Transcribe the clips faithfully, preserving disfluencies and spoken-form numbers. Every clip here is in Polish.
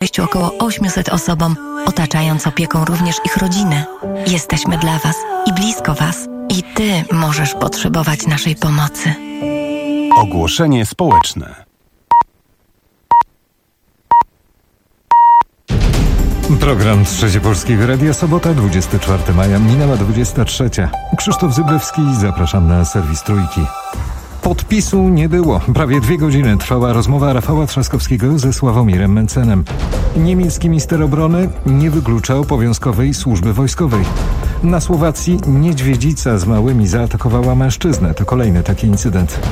opowieść około ośmiuset osobom, otaczając opieką również ich rodziny. Jesteśmy dla Was i blisko Was. I Ty możesz potrzebować naszej pomocy. Ogłoszenie społeczne. Program Trzecie Polskiego Radia, sobota, dwudziestego czwartego maja, minęła dwudziesta trzecia. Krzysztof Zyblewski, zapraszam na serwis Trójki. Podpisu nie było. Prawie dwie godziny trwała rozmowa Rafała Trzaskowskiego ze Sławomirem Mencenem. Niemiecki minister obrony nie wyklucza obowiązkowej służby wojskowej. Na Słowacji niedźwiedzica z małymi zaatakowała mężczyznę. To kolejny taki incydent.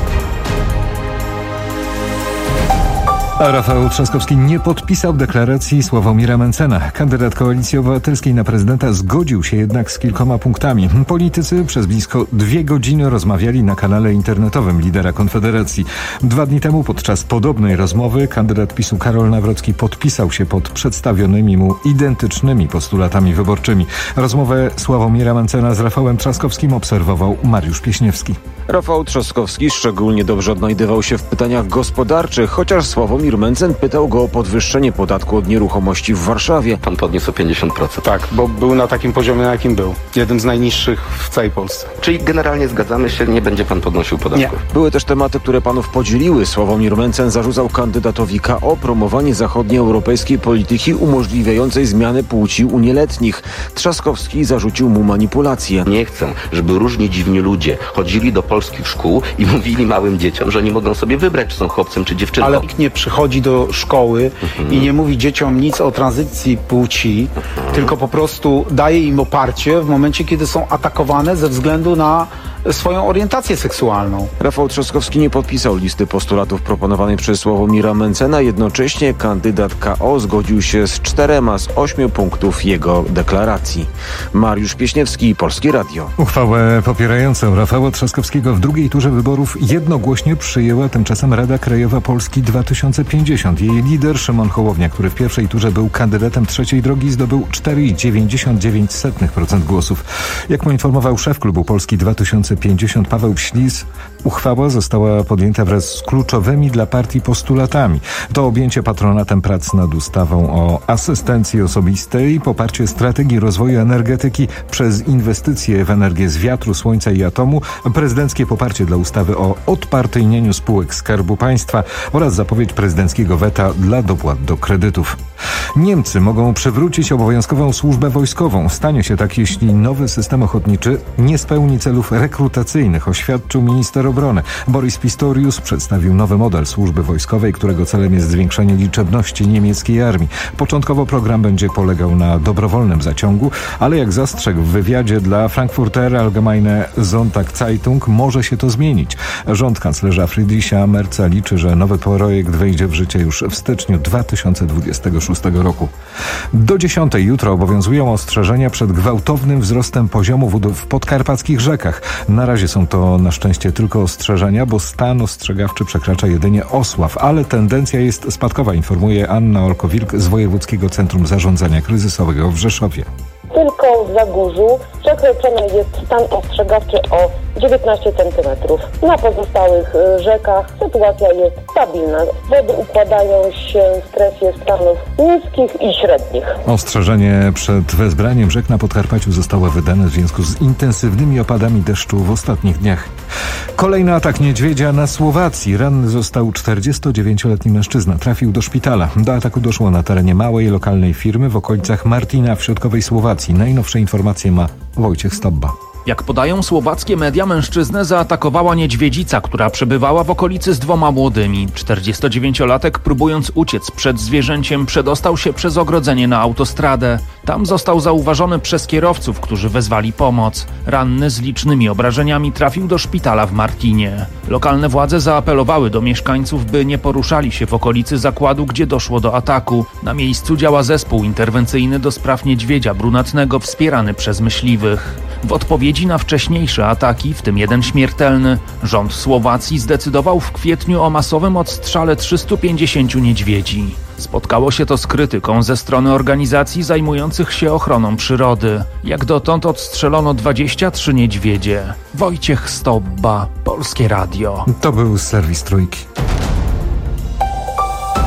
A Rafał Trzaskowski nie podpisał deklaracji Sławomira Mencena. Kandydat Koalicji Obywatelskiej na prezydenta zgodził się jednak z kilkoma punktami. Politycy przez blisko dwie godziny rozmawiali na kanale internetowym lidera Konfederacji. Dwa dni temu podczas podobnej rozmowy kandydat PiSu Karol Nawrocki podpisał się pod przedstawionymi mu identycznymi postulatami wyborczymi. Rozmowę Sławomira Mencena z Rafałem Trzaskowskim obserwował Mariusz Pieśniewski. Rafał Trzaskowski szczególnie dobrze odnajdywał się w pytaniach gospodarczych, chociaż Sławomir Mencen pytał go o podwyższenie podatku od nieruchomości w Warszawie. Pan podniósł o pięćdziesiąt procent. Tak, bo był na takim poziomie, na jakim był. Jednym z najniższych w całej Polsce. Czyli generalnie zgadzamy się, nie będzie pan podnosił podatków? Nie. Były też tematy, które panów podzieliły. Sławomir Mencen zarzucał kandydatowi K O promowanie zachodnioeuropejskiej polityki umożliwiającej zmiany płci u nieletnich. Trzaskowski zarzucił mu manipulację. Nie chcę, żeby różni dziwni ludzie chodzili do polskich szkół i mówili małym dzieciom, że nie mogą sobie wybrać, czy są chłopcem, czy dziewczyną. Ale nikt nie przychodzi do szkoły mhm. i nie mówi dzieciom nic o tranzycji płci, mhm. tylko po prostu daje im oparcie w momencie, kiedy są atakowane ze względu na swoją orientację seksualną. Rafał Trzaskowski nie podpisał listy postulatów proponowanej przez Sławomira Mencena. Jednocześnie kandydat K O zgodził się z czterema z ośmiu punktów jego deklaracji. Mariusz Pieśniewski, Polskie Radio. Uchwałę popierającą Rafała Trzaskowskiego w drugiej turze wyborów jednogłośnie przyjęła tymczasem Rada Krajowa Polski dwa tysiące pięćdziesiąt. Jej lider Szymon Hołownia, który w pierwszej turze był kandydatem trzeciej drogi, zdobył cztery przecinek dziewięćdziesiąt dziewięć procent głosów. Jak poinformował szef klubu Polski dwa tysiące pięćdziesiąt Paweł Ślis, uchwała została podjęta wraz z kluczowymi dla partii postulatami. To objęcie patronatem prac nad ustawą o asystencji osobistej, poparcie strategii rozwoju energetyki przez inwestycje w energię z wiatru, słońca i atomu, prezydenckie poparcie dla ustawy o odpartyjnieniu spółek Skarbu Państwa oraz zapowiedź prezydenckiego weta dla dopłat do kredytów. Niemcy mogą przywrócić obowiązkową służbę wojskową. Stanie się tak, jeśli nowy system ochotniczy nie spełni celów rekrutacyjnych, oświadczył minister obrony. Boris Pistorius przedstawił nowy model służby wojskowej, którego celem jest zwiększenie liczebności niemieckiej armii. Początkowo program będzie polegał na dobrowolnym zaciągu, ale jak zastrzegł w wywiadzie dla Frankfurter Allgemeine Sonntag-Zeitung, może się to zmienić. Rząd kanclerza Friedricha Merza liczy, że nowy projekt wejdzie w życie już w styczniu dwa tysiące dwudziestego szóstego roku. Do dziesiątej jutro obowiązują ostrzeżenia przed gwałtownym wzrostem poziomu wód w podkarpackich rzekach. Na razie są to na szczęście tylko ostrzeżenia, bo stan ostrzegawczy przekracza jedynie Osław, ale tendencja jest spadkowa, informuje Anna Olko-Wilk z Wojewódzkiego Centrum Zarządzania Kryzysowego w Rzeszowie. Tylko w Zagórzu przekroczony jest stan ostrzegawczy o dziewiętnaście centymetrów. Na pozostałych rzekach sytuacja jest stabilna. Wody układają się w strefie stanów niskich i średnich. Ostrzeżenie przed wezbraniem rzek na Podkarpaciu zostało wydane w związku z intensywnymi opadami deszczu w ostatnich dniach. Kolejny atak niedźwiedzia na Słowacji. Ranny został czterdziestodziewięcioletni mężczyzna. Trafił do szpitala. Do ataku doszło na terenie małej lokalnej firmy w okolicach Martina w środkowej Słowacji. Najnowsze informacje ma Wojciech Stobba. Jak podają słowackie media, mężczyznę zaatakowała niedźwiedzica, która przebywała w okolicy z dwoma młodymi. czterdziestodziewięciolatek, próbując uciec przed zwierzęciem, przedostał się przez ogrodzenie na autostradę. Tam został zauważony przez kierowców, którzy wezwali pomoc. Ranny z licznymi obrażeniami trafił do szpitala w Martinie. Lokalne władze zaapelowały do mieszkańców, by nie poruszali się w okolicy zakładu, gdzie doszło do ataku. Na miejscu działa zespół interwencyjny do spraw niedźwiedzia brunatnego wspierany przez myśliwych. W odpowiedzi na wcześniejsze ataki, w tym jeden śmiertelny, rząd Słowacji zdecydował w kwietniu o masowym odstrzale trzystu pięćdziesięciu niedźwiedzi. Spotkało się to z krytyką ze strony organizacji zajmujących się ochroną przyrody. Jak dotąd odstrzelono dwadzieścia trzy niedźwiedzie. Wojciech Stobba, Polskie Radio. To był serwis Trójki.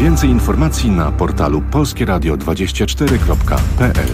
Więcej informacji na portalu polskie radio dwadzieścia cztery kropka p l.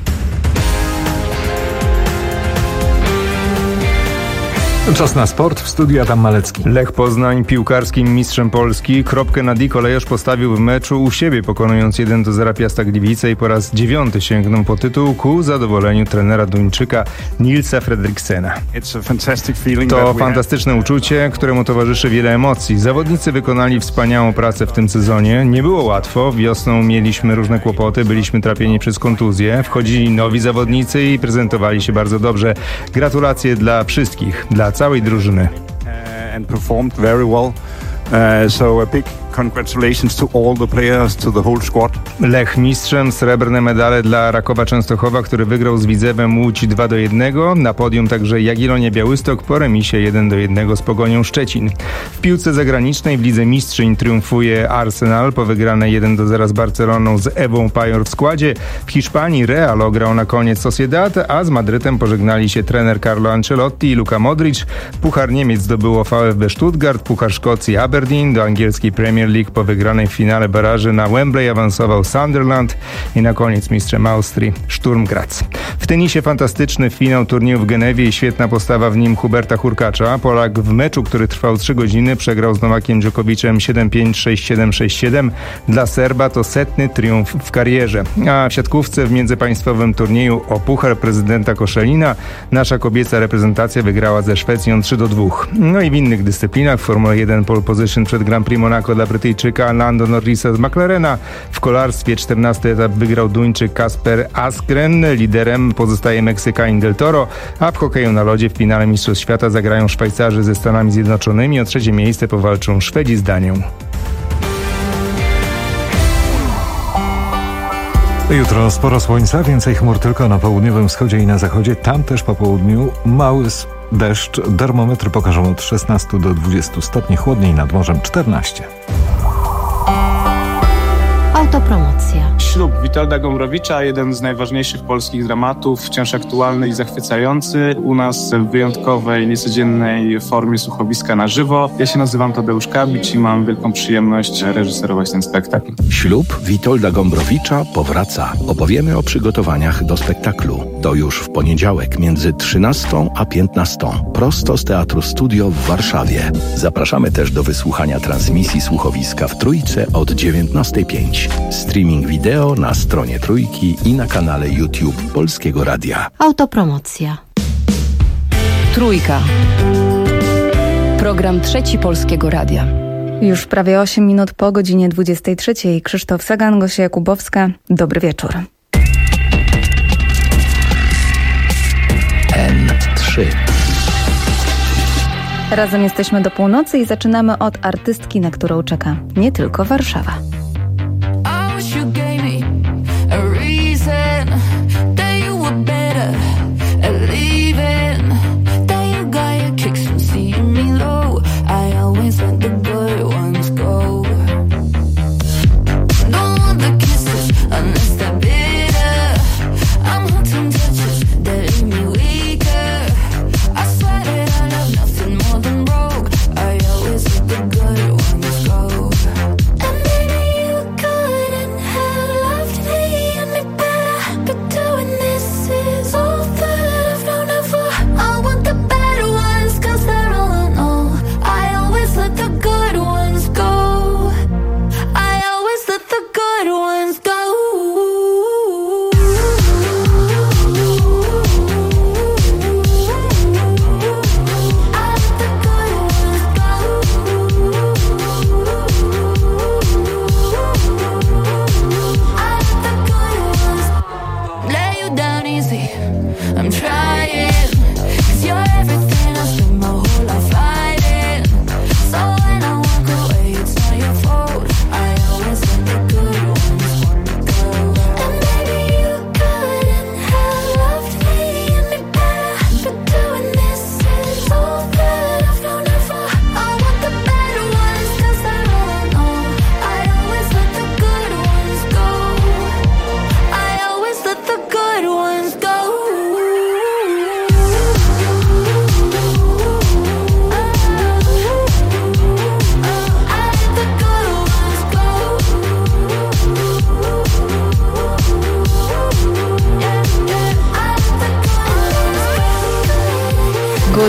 Czas na sport, w studiu Adam Malecki. Lech Poznań piłkarskim mistrzem Polski. Kropkę nad i kolejarz postawił w meczu u siebie, pokonując jeden do zera Piasta Gliwice i po raz dziewiąty sięgnął po tytuł ku zadowoleniu trenera Duńczyka Nilsa Fredriksena. To fantastyczne uczucie, któremu towarzyszy wiele emocji. Zawodnicy wykonali wspaniałą pracę w tym sezonie. Nie było łatwo. Wiosną mieliśmy różne kłopoty, byliśmy trapieni przez kontuzje. Wchodzili nowi zawodnicy i prezentowali się bardzo dobrze. Gratulacje dla wszystkich, dla całej drużyny. And performed very well. Uh, so a big congratulations to all the players, to the whole squad. Lech mistrzem, srebrne medale dla Rakowa Częstochowa, który wygrał z Widzewem Łódź dwa do jednego. Na podium także Jagiellonia Białystok po remisie jeden do jednego z Pogonią Szczecin. W piłce zagranicznej w Lidze Mistrzyń triumfuje Arsenal po wygranej jeden do zera z Barceloną z Ewą Pajor w składzie. W Hiszpanii Real ograł na koniec Sociedad, a z Madrytem pożegnali się trener Carlo Ancelotti i Luka Modric. Puchar Niemiec zdobyło VfB Stuttgart, Puchar Szkocji Aberdeen. Do angielskiej Premier League po wygranej w finale baraży na Wembley awansował Sunderland i na koniec mistrzem Austrii Sturm Graz. W tenisie fantastyczny finał turnieju w Genewie i świetna postawa w nim Huberta Hurkacza. Polak w meczu, który trwał trzy godziny, przegrał z Nowakiem Dżokowiciem siedem pięć, sześć siedem, sześć siedem. Dla Serba to setny triumf w karierze. A w siatkówce w międzypaństwowym turnieju o Puchar Prezydenta Koszelina nasza kobieca reprezentacja wygrała ze Szwecją trzy do dwóch. No i w innych dyscyplinach w Formule jeden pole position przed Grand Prix Monaco dla Brytyjczyka Lando Norrisa z McLarena. W kolarstwie czternasty etap wygrał Duńczyk Kasper Asgren. Liderem pozostaje Meksykanin Del Toro, a w hokeju na lodzie w finale Mistrzostw Świata zagrają Szwajcarzy ze Stanami Zjednoczonymi. O trzecie miejsce powalczą Szwedzi z Danią. Jutro sporo słońca, więcej chmur tylko na południowym wschodzie i na zachodzie. Tam też po południu mały deszcz. Termometry pokażą od szesnastu do dwudziestu stopni, chłodniej nad morzem czternaście. Autopromocja. Ślub Witolda Gombrowicza, jeden z najważniejszych polskich dramatów, wciąż aktualny i zachwycający. U nas w wyjątkowej, niecodziennej formie słuchowiska na żywo. Ja się nazywam Tadeusz Kabicz i mam wielką przyjemność reżyserować ten spektakl. Ślub Witolda Gombrowicza powraca. Opowiemy o przygotowaniach do spektaklu. To już w poniedziałek między trzynastą a piętnastą. Prosto z Teatru Studio w Warszawie. Zapraszamy też do wysłuchania transmisji słuchowiska w Trójce od dziewiętnastej pięć. Streaming wideo na stronie Trójki i na kanale YouTube Polskiego Radia. Autopromocja. Trójka. Program Trzeci Polskiego Radia. Już prawie osiem minut po godzinie dwudziestej trzeciej. Krzysztof Sagan, Gosia Jakubowska. Dobry wieczór. N trzy. Razem jesteśmy do północy i zaczynamy od artystki, na którą czeka nie tylko Warszawa. Nothing more than broke. I always let the good ones go. And baby,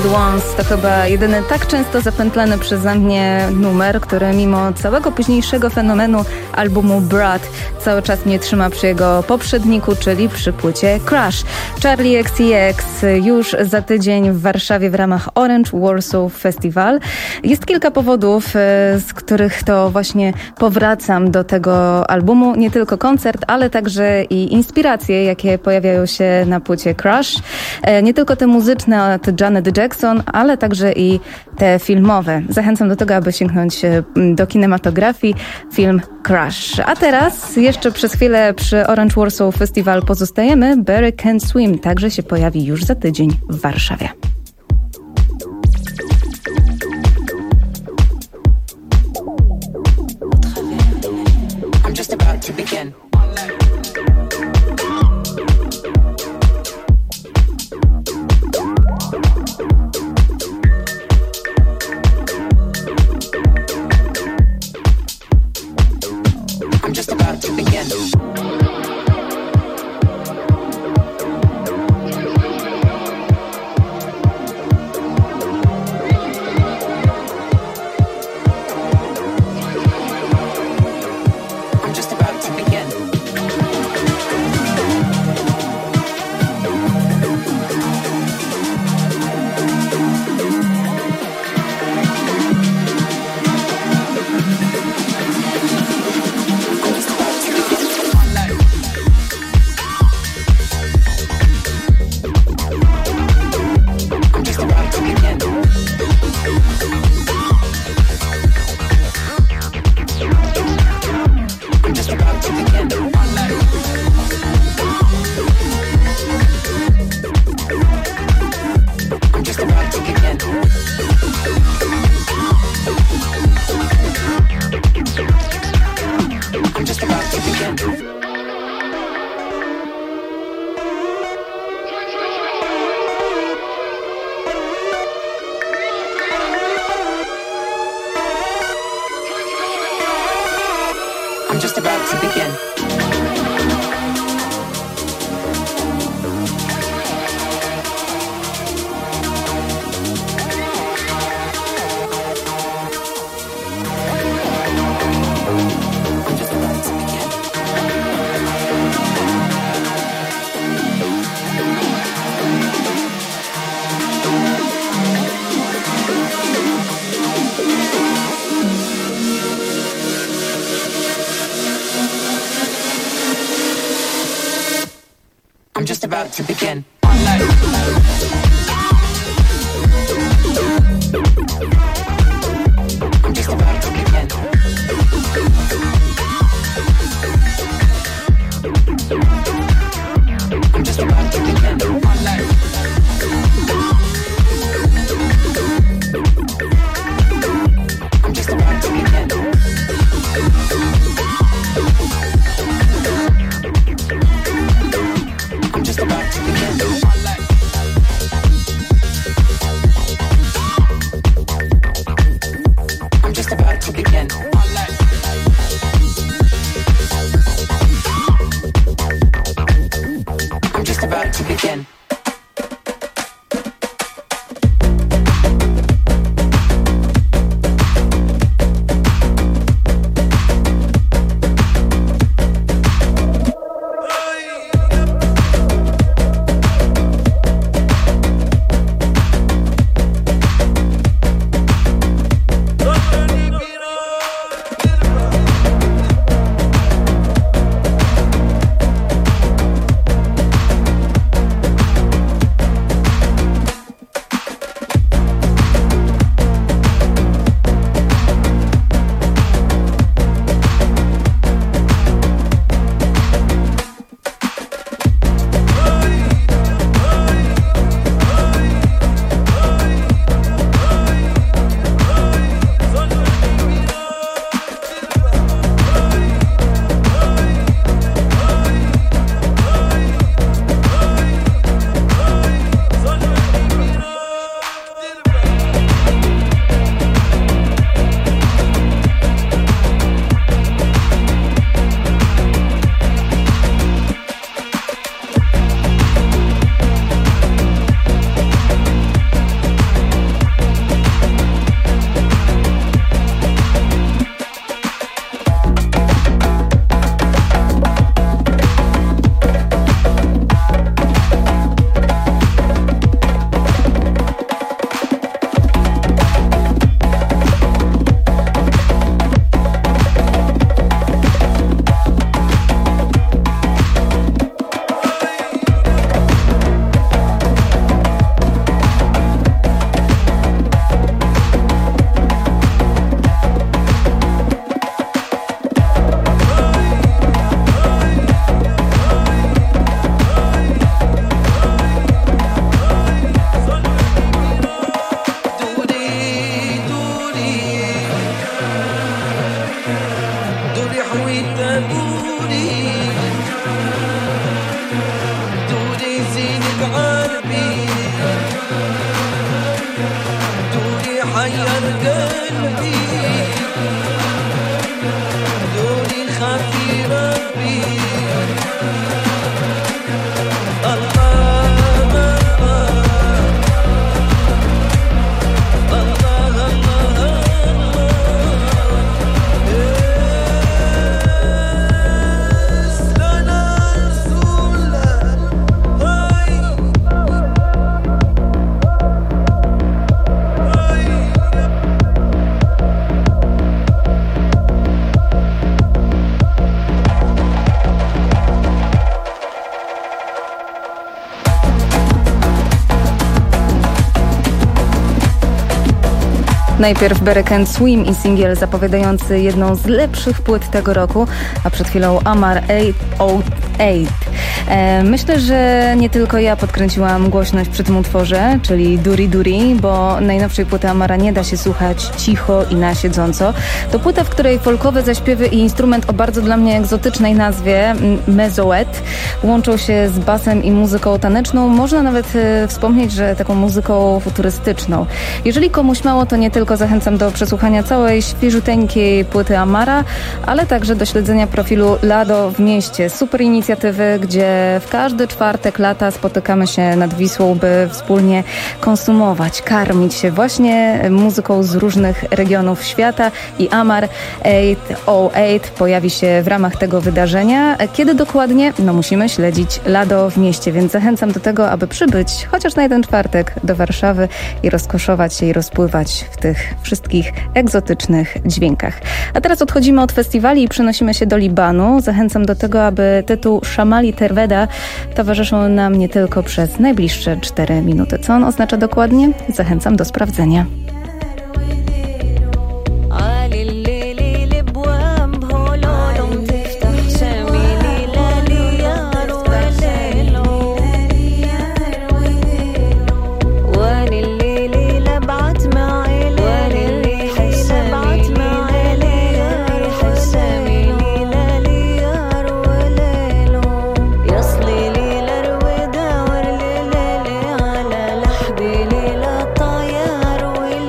Desperate Ones to chyba jedyny tak często zapętlany przeze mnie numer, który mimo całego późniejszego fenomenu albumu Brat cały czas mnie trzyma przy jego poprzedniku, czyli przy płycie Crash. Charli X C X już za tydzień w Warszawie w ramach Orange Warsaw Festival. Jest kilka powodów, z których to właśnie powracam do tego albumu. Nie tylko koncert, ale także i inspiracje, jakie pojawiają się na płycie Crash. Nie tylko te muzyczne od Janet Jackson, ale także i te filmowe. Zachęcam do tego, aby sięgnąć do kinematografii. Film Crash. A teraz jeszcze przez chwilę przy Orange Warsaw Festival pozostajemy. Barry Can't Swim także się pojawi już za tydzień w Warszawie. I'm just about to begin. I'm just about to begin. I'm just about to begin. I'm just about to begin. I'm just about to begin. I'm just about to begin. I'm just about to begin. I'm just about to begin. I'm just about to begin. I'm just about to begin. Najpierw Berek and Swim i singiel zapowiadający jedną z lepszych płyt tego roku, a przed chwilą Amar osiem osiem. E, myślę, że nie tylko ja podkręciłam głośność przy tym utworze, czyli Duri Duri, bo najnowszej płyty Amara nie da się słuchać cicho i na siedząco. To płyta, w której folkowe zaśpiewy i instrument o bardzo dla mnie egzotycznej nazwie mezoet łączą się z basem i muzyką taneczną. Można nawet e, wspomnieć, że taką muzyką futurystyczną. Jeżeli komuś mało, to nie tylko zachęcam do przesłuchania całej świeżuteńkiej płyty Amara, ale także do śledzenia profilu Lado w mieście. Super inicjatywy, gdzie w każdy czwartek lata spotykamy się nad Wisłą, by wspólnie konsumować, karmić się właśnie muzyką z różnych regionów świata i Amar osiem osiem pojawi się w ramach tego wydarzenia. Kiedy dokładnie? No musimy śledzić Lado w mieście, więc zachęcam do tego, aby przybyć chociaż na jeden czwartek do Warszawy i rozkoszować się i rozpływać w tych wszystkich egzotycznych dźwiękach. A teraz odchodzimy od festiwali i przenosimy się do Libanu. Zachęcam do tego, aby tytuł Szamali Terweda towarzyszył nam nie tylko przez najbliższe cztery minuty. Co on oznacza dokładnie? Zachęcam do sprawdzenia. طيار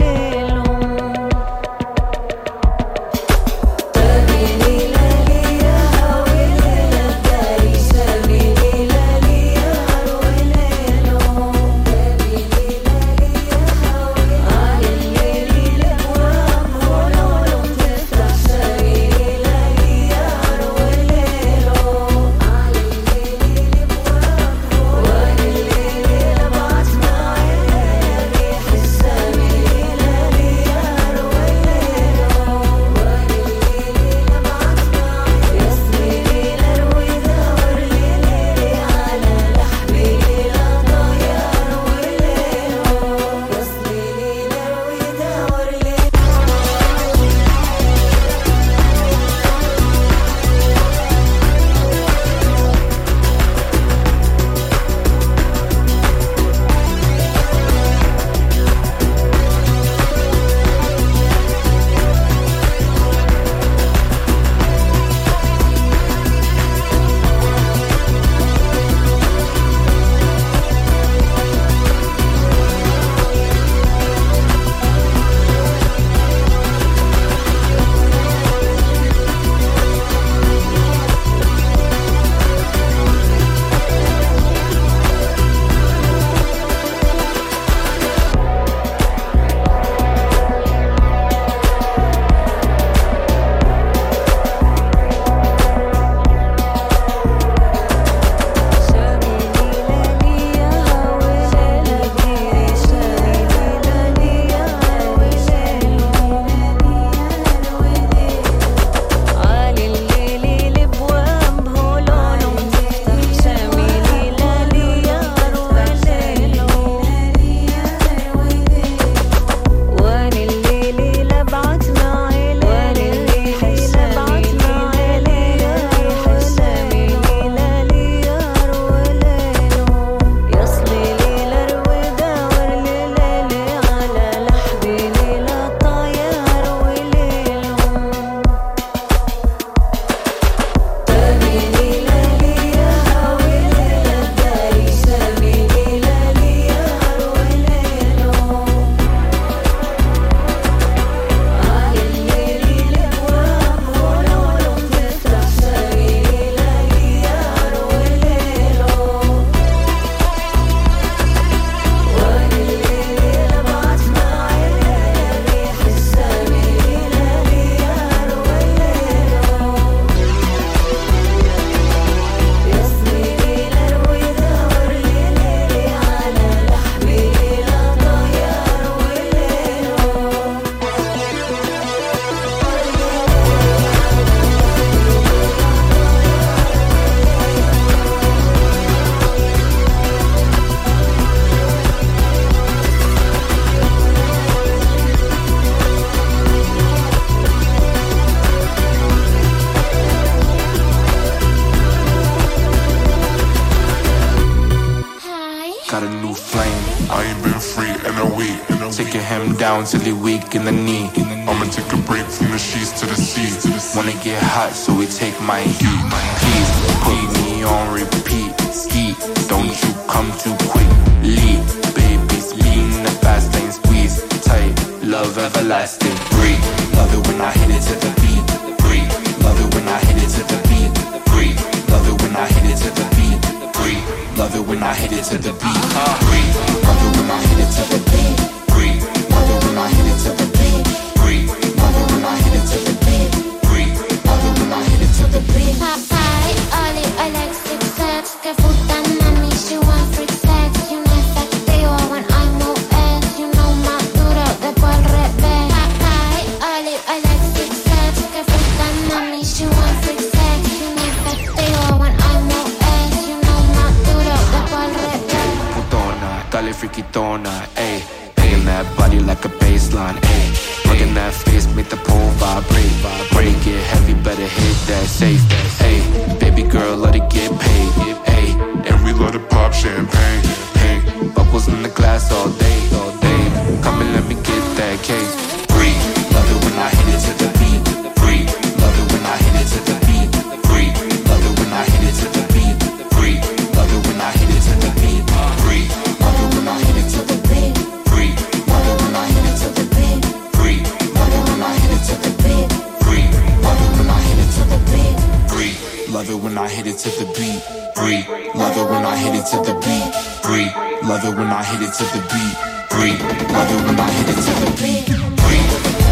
I ain't been free in a week. Taking him down till he weak in the knee. I'ma take a break from the sheets to the sea. Wanna get hot, so we take my heat. Please put me on repeat. Ski, don't you come too quick. Lead, baby, speed in the fast lane, squeeze tight. Love everlasting, breathe. Love it when I hit it to the beat. Breathe. Love it when I hit it to the beat. Breathe. Love it when I hit it to the beat. Breathe. Love it when I hit it to the beat. Breathe. Love it when I hit it to the beat. Breathe. Love it when I hit it to the beat. Breathe. Love it when I hit it to the beat. Breathe. Love it when I hit it to the beat. Hi, Ollie, I like six sex. Que puta mami, she want freak sex. You know efectivo when I move ass. You know más duro después al revés. Hi, Ollie, I like six sex. Que puta mami, she want freak sex. You know efectivo when I move ass. You know más duro después al revés. Putona, dale friquitona, ayy. Banging that body like a baseline, ayy. Rocking that face, make the pole vibrate. When it get heavy, better hit that safe, ayy. Baby girl, let it get paid, ayy. And we love to pop champagne, hey. Bubbles in the glass all day, all day. Come and let me get that cake. Breathe, love it when I hit it to the beat. Breathe, love it when I hit it to the beat. Breathe, love it when I hit it to the beat. Breathe, love it when I hit it to the beat. Breathe, love it when I hit it to the beat. Breathe, love it when I hit it to the beat. Breathe, love it when I hit it to the beat. Breathe, love it when I hit it to the beat. Breathe, love it when I hit it to the beat. Breathe, love it when I hit it to the beat. Breathe, love it when I hit it to the beat. Breathe, love it when I hit it to the beat. Breathe.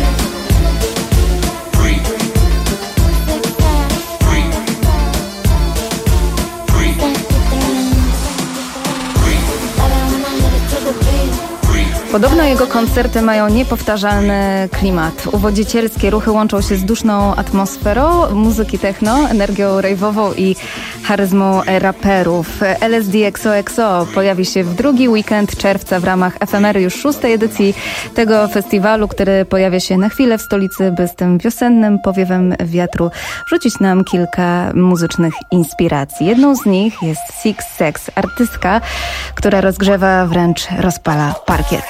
Podobno jego koncerty mają niepowtarzalny klimat. Uwodzicielskie ruchy łączą się z duszną atmosferą muzyki techno, energią rave'ową i charyzmą raperów. L S D X O X O pojawi się w drugi weekend czerwca w ramach efemery już szóstej edycji tego festiwalu, który pojawia się na chwilę w stolicy, by z tym wiosennym powiewem wiatru rzucić nam kilka muzycznych inspiracji. Jedną z nich jest Six Sex, artystka, która rozgrzewa, wręcz rozpala parkiet.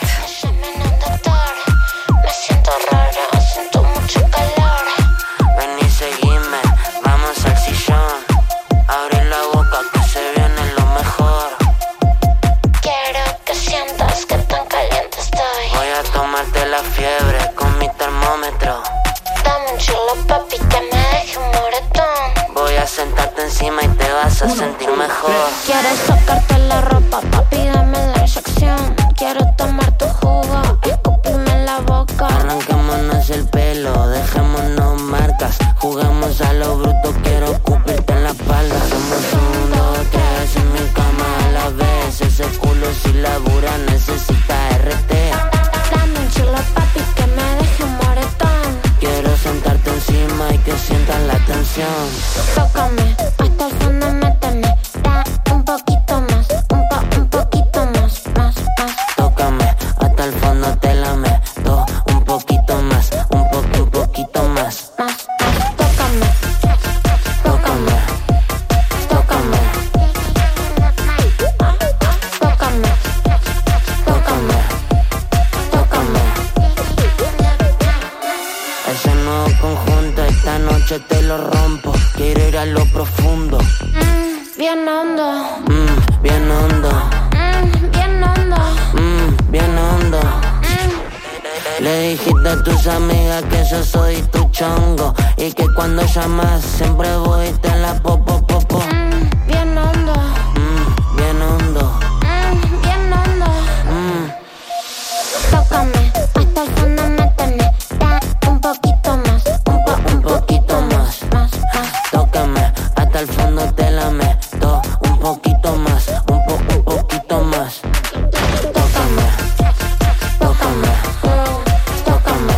Me siento rara, siento mucho calor. Ven y seguime, vamos al sillón. Abre la boca que se viene lo mejor. Quiero que sientas que tan caliente estoy. Voy a tomarte la fiebre con mi termómetro. Dame un chulo papi que me deje un moretón. Voy a sentarte encima y te vas a sentir mejor. Quieres sacarte la ropa, papi, dame la inyección. Quiero tomar tu jugo, escupirme en la boca. Arranquémonos el pelo, dejémonos marcas. Juguemos a lo bruto, quiero escupirte en la espalda. Hacemos un, dos, tres en mi cama a la vez. Ese culo si labura necesita R T. Dame un chulo papi que me deje un moretón. Quiero sentarte encima y que sientas la tensión. Tócame, hasta el fondo méteme. Da un poquito más, un po, un poquito más, más, más. Tócame, hasta el fondo te la meto. Un poquito más, un poco, un poquito más. Más, más, tócame. Tócame. Tócame. Tócame. Tócame. Tócame. Ese nuevo conjunto, esta noche te lo rompo. Quiero ir a lo profundo. Mm, bien hondo. Mm, bien hondo. Mm, bien hondo. Mm, bien hondo. Mm. Le dijiste a tus amigas que yo soy tu chongo y que cuando llamas siempre voy y te la popo popo. Mm, bien hondo. Mm, bien hondo. Mm, bien hondo. Mm. Tócame, hasta el fondo méteme. Da un poquito más, un po, un poquito más, más, más. Tócame, hasta el fondo te la meto. Un poquito más, un po, un poquito más. Tócame, tócame, Tócame.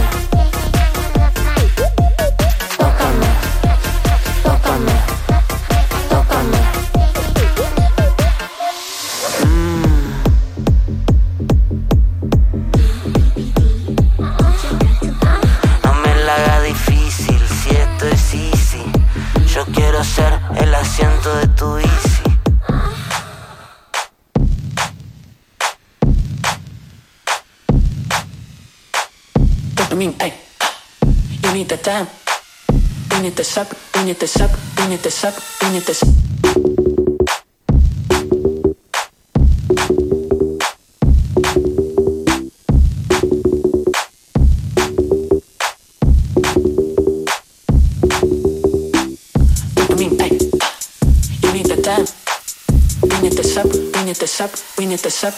tócame, tócame, tócame. Mm. No me la haga difícil, si esto es easy. Yo quiero ser el asiento de tu bici. bring it to suck, bring it to suck, bring it to suck, bring it to suck. Bring it to suck, bring it to suck, bring it to suck.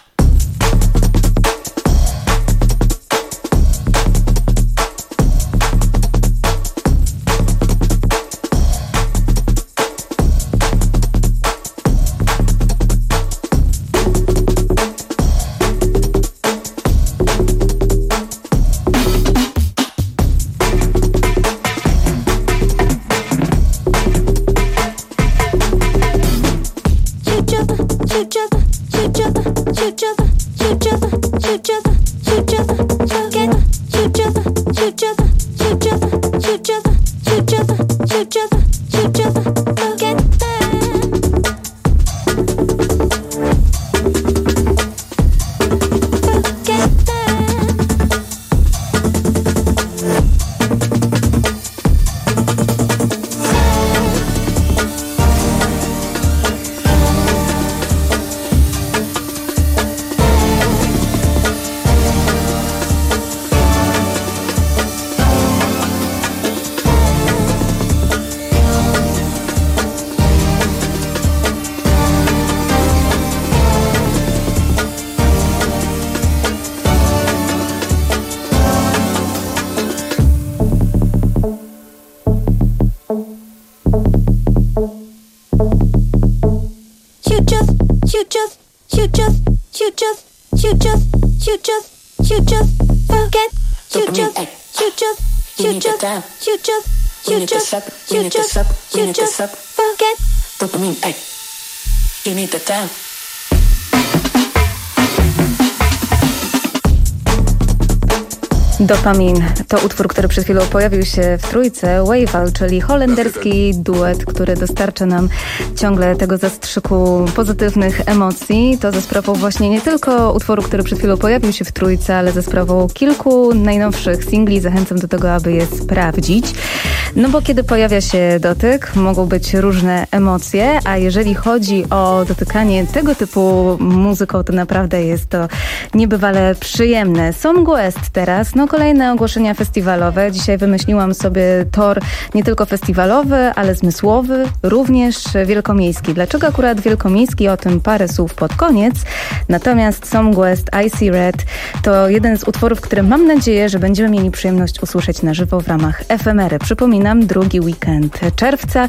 Dopamin to utwór, który przed chwilą pojawił się w trójce. Waveal, czyli holenderski duet, który dostarcza nam ciągle tego zastrzyku pozytywnych emocji. To za sprawą właśnie nie tylko utworu, który przed chwilą pojawił się w trójce, ale za sprawą kilku najnowszych singli. Zachęcam do tego, aby je sprawdzić. No bo kiedy pojawia się dotyk, mogą być różne emocje, a jeżeli chodzi o dotykanie tego typu muzyką, to naprawdę jest to niebywale przyjemne. Song West teraz, no kolejne ogłoszenia festiwalowe. Dzisiaj wymyśliłam sobie tor nie tylko festiwalowy, ale zmysłowy, również wielkomiejski. Dlaczego akurat wielkomiejski? O tym parę słów pod koniec. Natomiast Song West, I See Red to jeden z utworów, które mam nadzieję, że będziemy mieli przyjemność usłyszeć na żywo w ramach efemery. Przypominam, drugi weekend czerwca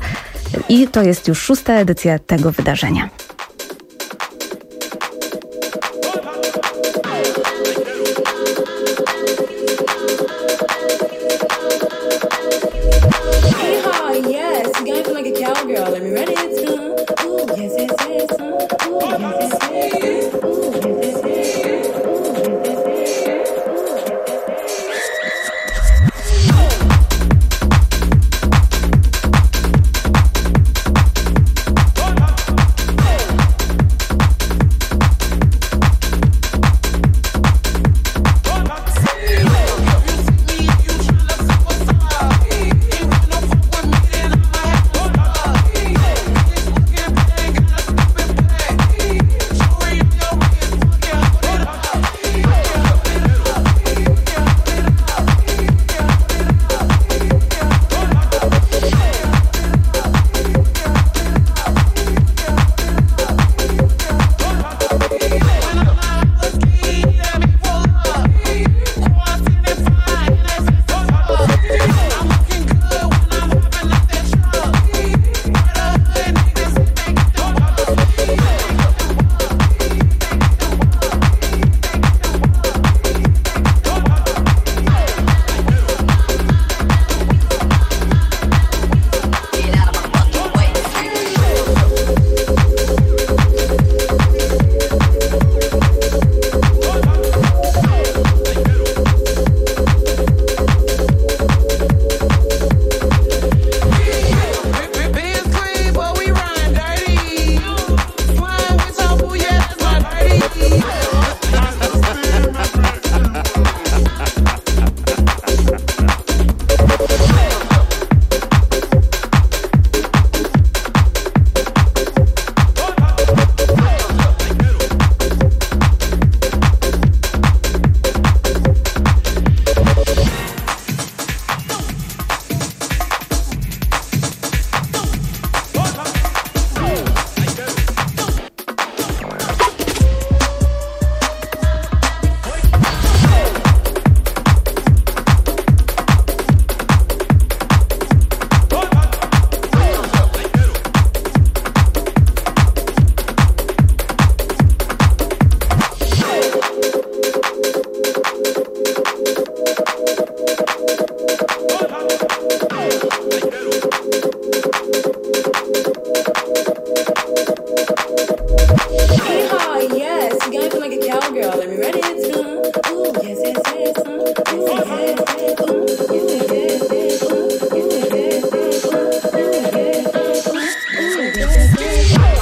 i to jest już szósta edycja tego wydarzenia. Yeehaw, yes, you gotta feel like a cowgirl. Let me ready it, son. Ooh, yes, yes, yes, son. Ooh, yes, yes, ooh, yes, yes, yes, ooh, yes, yes, yes, ooh, yes, yes, yes, ooh,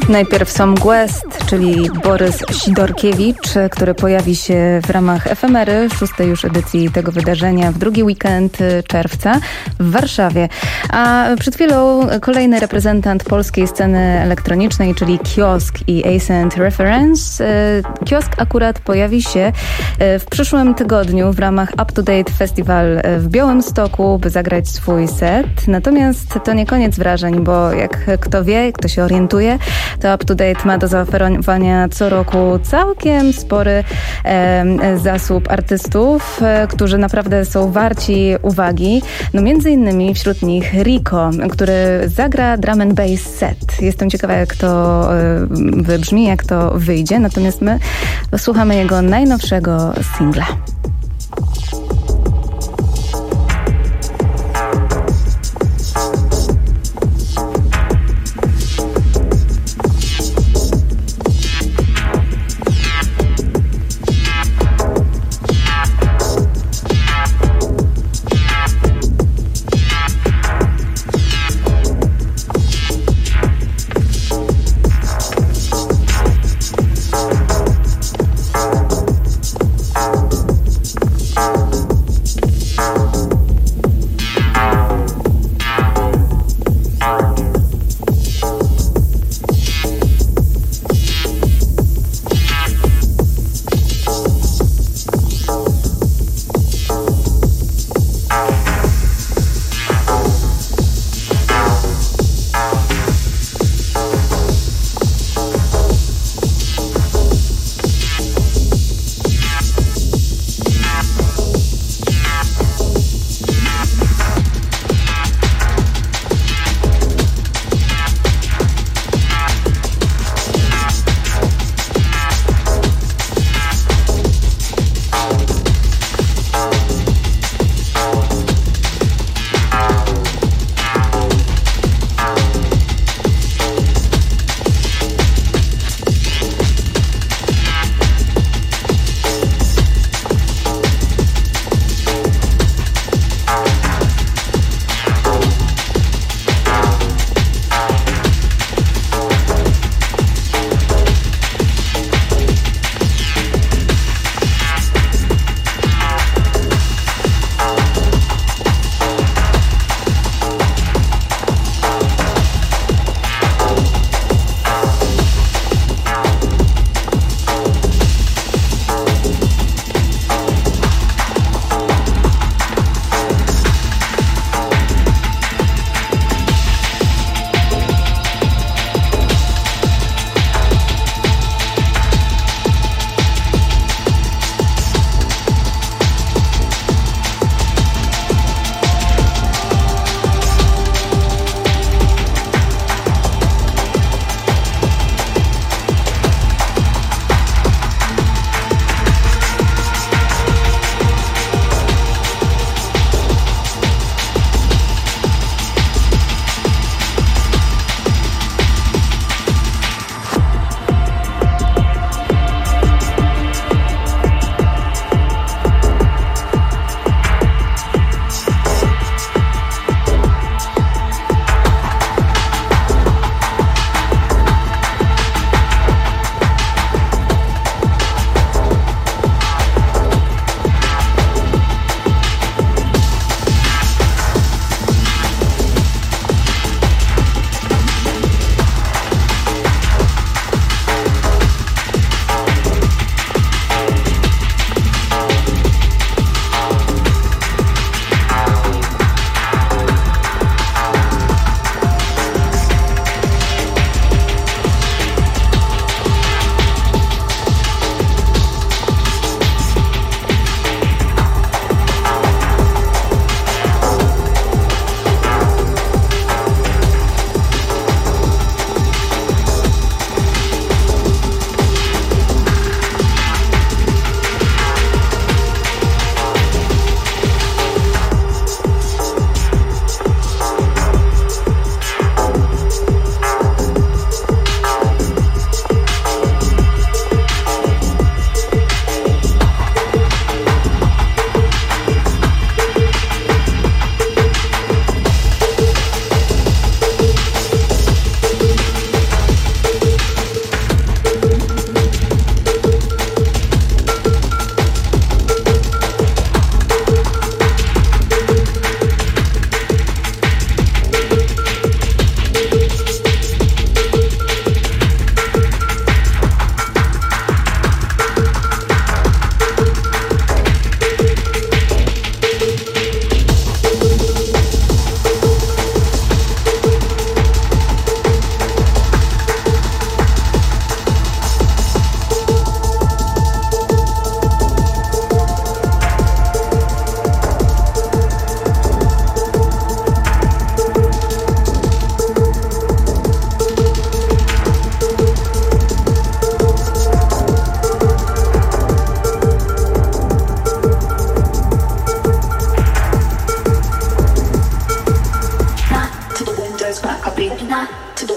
Najpierw są Mgłest, czyli Borys Sidorkiewicz, który pojawi się w ramach efemery, szóstej już edycji tego wydarzenia w drugi weekend czerwca w Warszawie. A przed chwilą kolejny reprezentant polskiej sceny elektronicznej, czyli Kiosk i Ascent Reference. Kiosk akurat pojawi się w przyszłym tygodniu w ramach Up to Date Festival w Białymstoku, by zagrać swój set. Natomiast to nie koniec wrażeń, bo jak kto wie, kto się orientuje, to Up to Date ma do zaoferowania co roku całkiem spory e, zasób artystów, e, którzy naprawdę są warci uwagi. No między innymi wśród nich Rico, który zagra drum and bass set. Jestem ciekawa, jak to e, wybrzmi, jak to wyjdzie. Natomiast my słuchamy jego najnowszego singla.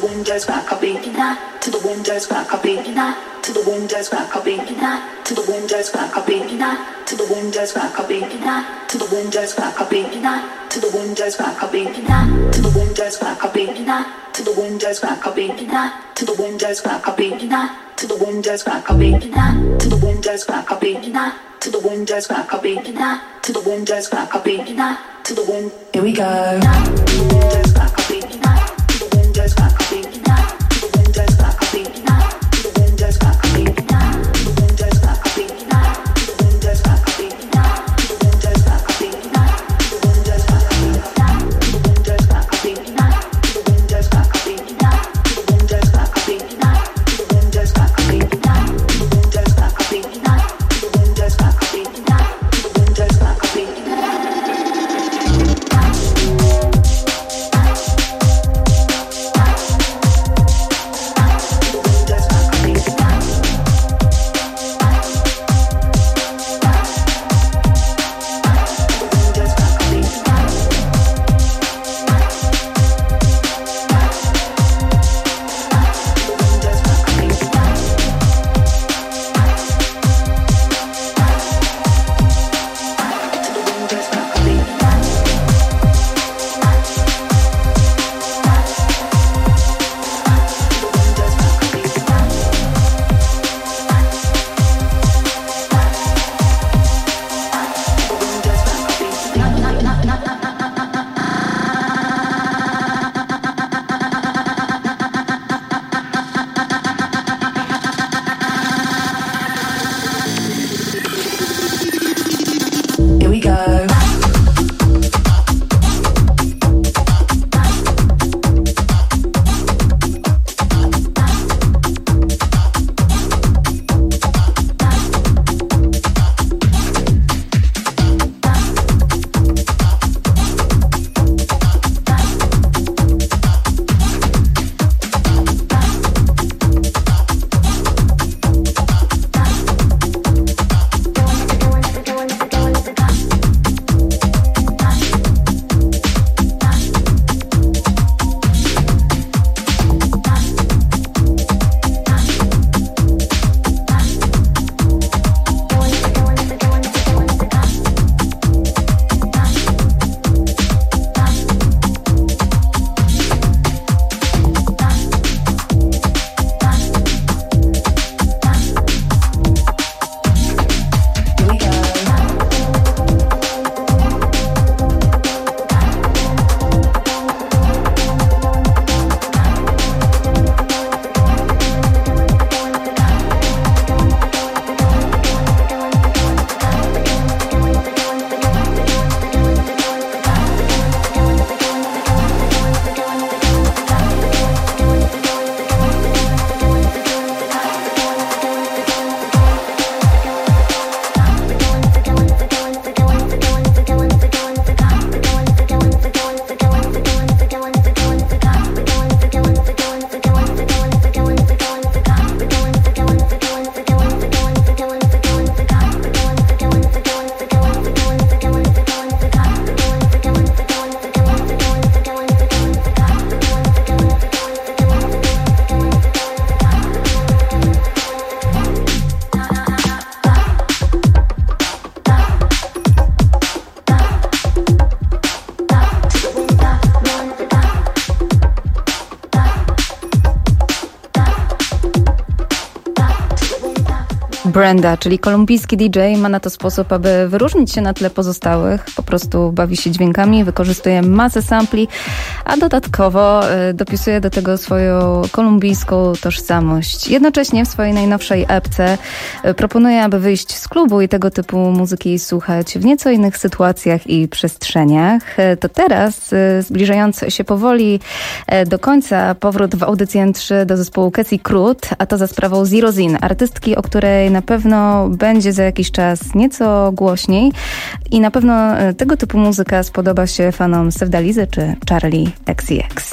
windows, crack a beat, to the windows, crack a beat, to the windows, crack a beat, to the windows, crack a beat, to the windows, crack a beat, to the windows, crack a beat, to the windows, crack a beat, to the windows, crack a beat, to the windows, crack a beat, to the windows, crack a beat, to the windows, crack a beat, to the windows, crack a beat, to the windows, crack a beat, to the windows, crack a beat, to the wind. Here we go. Brenda, czyli kolumbijski D J, ma na to sposób, aby wyróżnić się na tle pozostałych. Po prostu bawi się dźwiękami, wykorzystuje masę sampli, a dodatkowo y, dopisuje do tego swoją kolumbijską tożsamość. Jednocześnie w swojej najnowszej epce y, proponuje, aby wyjść z klubu i tego typu muzyki słuchać w nieco innych sytuacjach i przestrzeniach. Y, to teraz, y, zbliżając się powoli y, do końca, powrót w audycji N trzy do zespołu Cassie Crud, a to za sprawą Zirozin, artystki, o której na pewno będzie za jakiś czas nieco głośniej i na pewno tego typu muzyka spodoba się fanom Sevdalizy czy Charli X C X.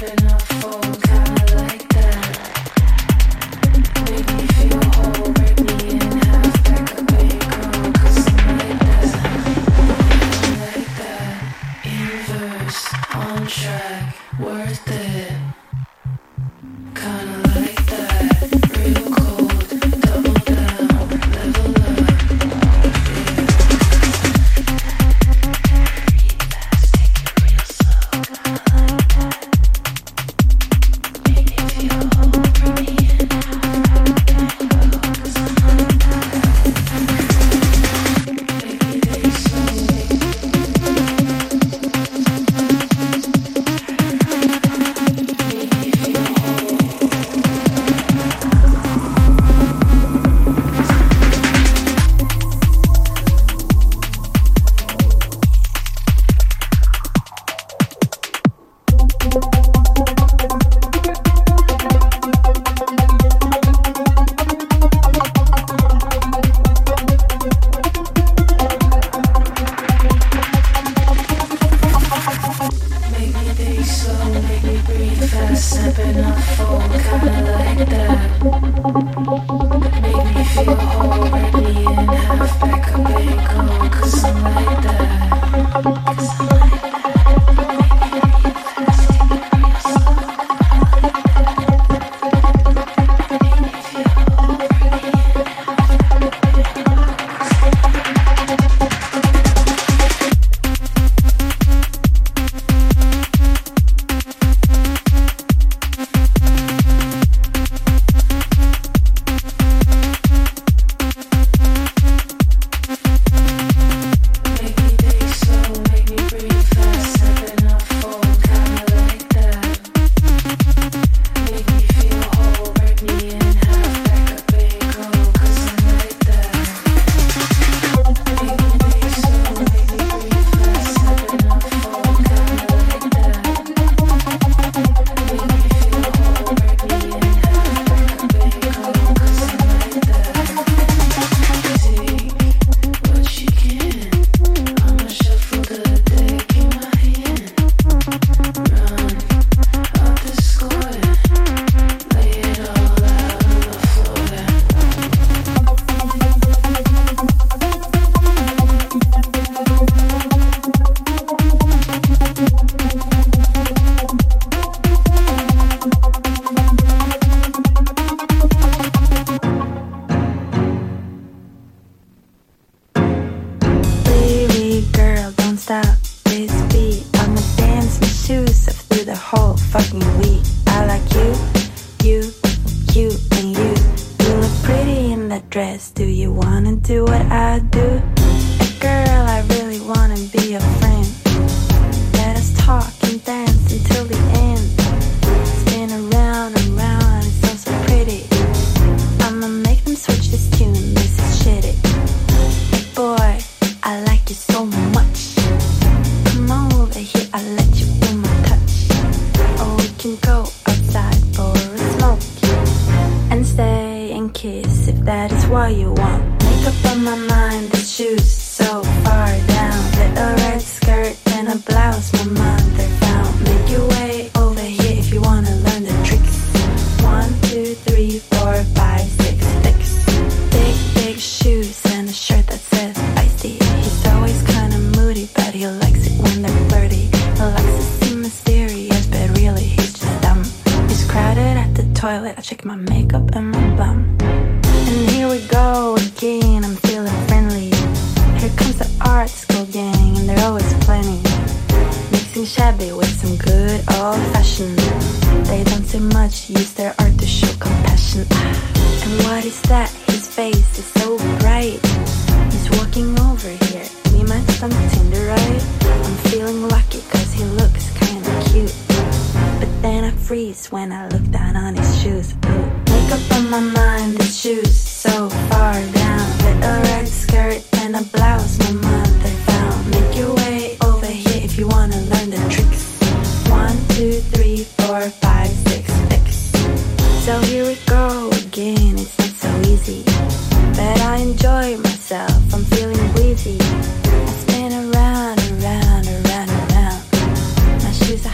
High.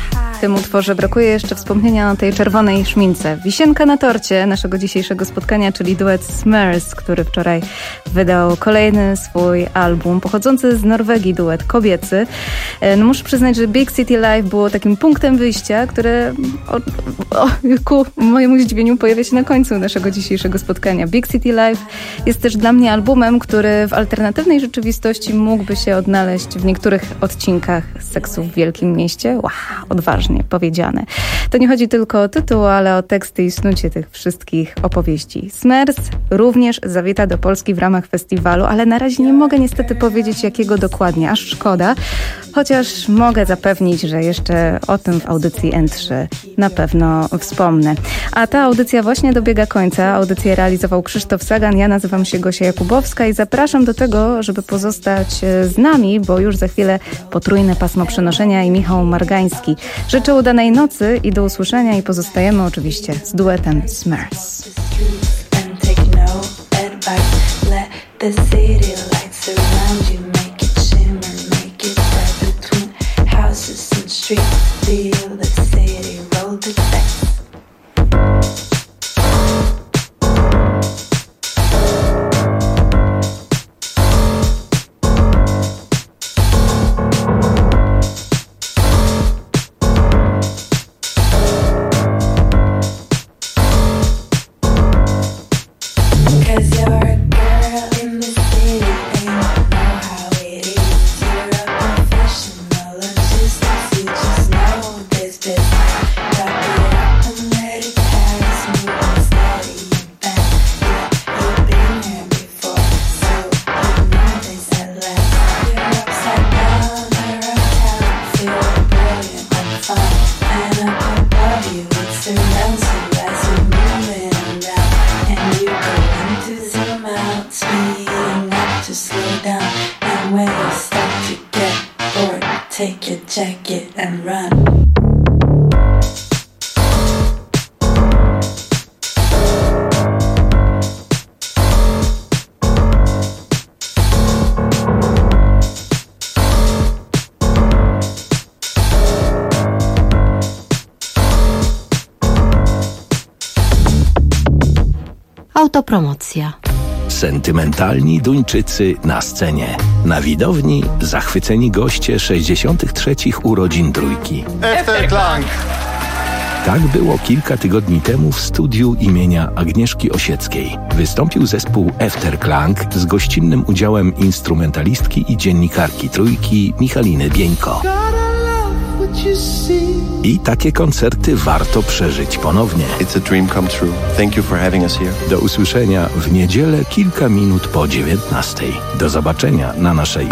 tym utworze brakuje jeszcze wspomnienia o tej czerwonej szmince. Wisienka na torcie naszego dzisiejszego spotkania, czyli duet Smurfs, który wczoraj wydał kolejny swój album, pochodzący z Norwegii, duet kobiecy. No muszę przyznać, że Big City Life było takim punktem wyjścia, które o, o, ku mojemu zdziwieniu pojawia się na końcu naszego dzisiejszego spotkania. Big City Life jest też dla mnie albumem, który w alternatywnej rzeczywistości mógłby się odnaleźć w niektórych odcinkach Seksu w Wielkim Mieście. Wow, odważnie powiedziane. To nie chodzi tylko o tytuł, ale o teksty i snucie tych wszystkich opowieści. Smurfs również zawita do Polski w ramach festiwalu, ale na razie nie mogę niestety powiedzieć, jakiego dokładnie, aż szkoda, chociaż mogę zapewnić, że jeszcze o tym w audycji N trzy na pewno wspomnę. A ta audycja właśnie dobiega końca. Audycję realizował Krzysztof Sagan, ja nazywam się Gosia Jakubowska i zapraszam do tego, żeby pozostać z nami, bo już za chwilę potrójne pasmo przenoszenia i Michał Margański. Życzę udanej nocy i do usłyszenia i pozostajemy oczywiście z duetem Smurfs. Take your jacket and run. Autopromocja. Sentymentalni Duńczycy na scenie. Na widowni zachwyceni goście sześćdziesiątych trzecich urodzin Trójki. Efterklang! Tak było kilka tygodni temu w studiu imienia Agnieszki Osieckiej. Wystąpił zespół Efterklang z gościnnym udziałem instrumentalistki i dziennikarki Trójki Michaliny Bieńko. I takie koncerty warto przeżyć ponownie. It's a dream come true. Thank you for having us here. Do usłyszenia w niedzielę kilka minut po dziewiętnastej. Do zobaczenia na naszej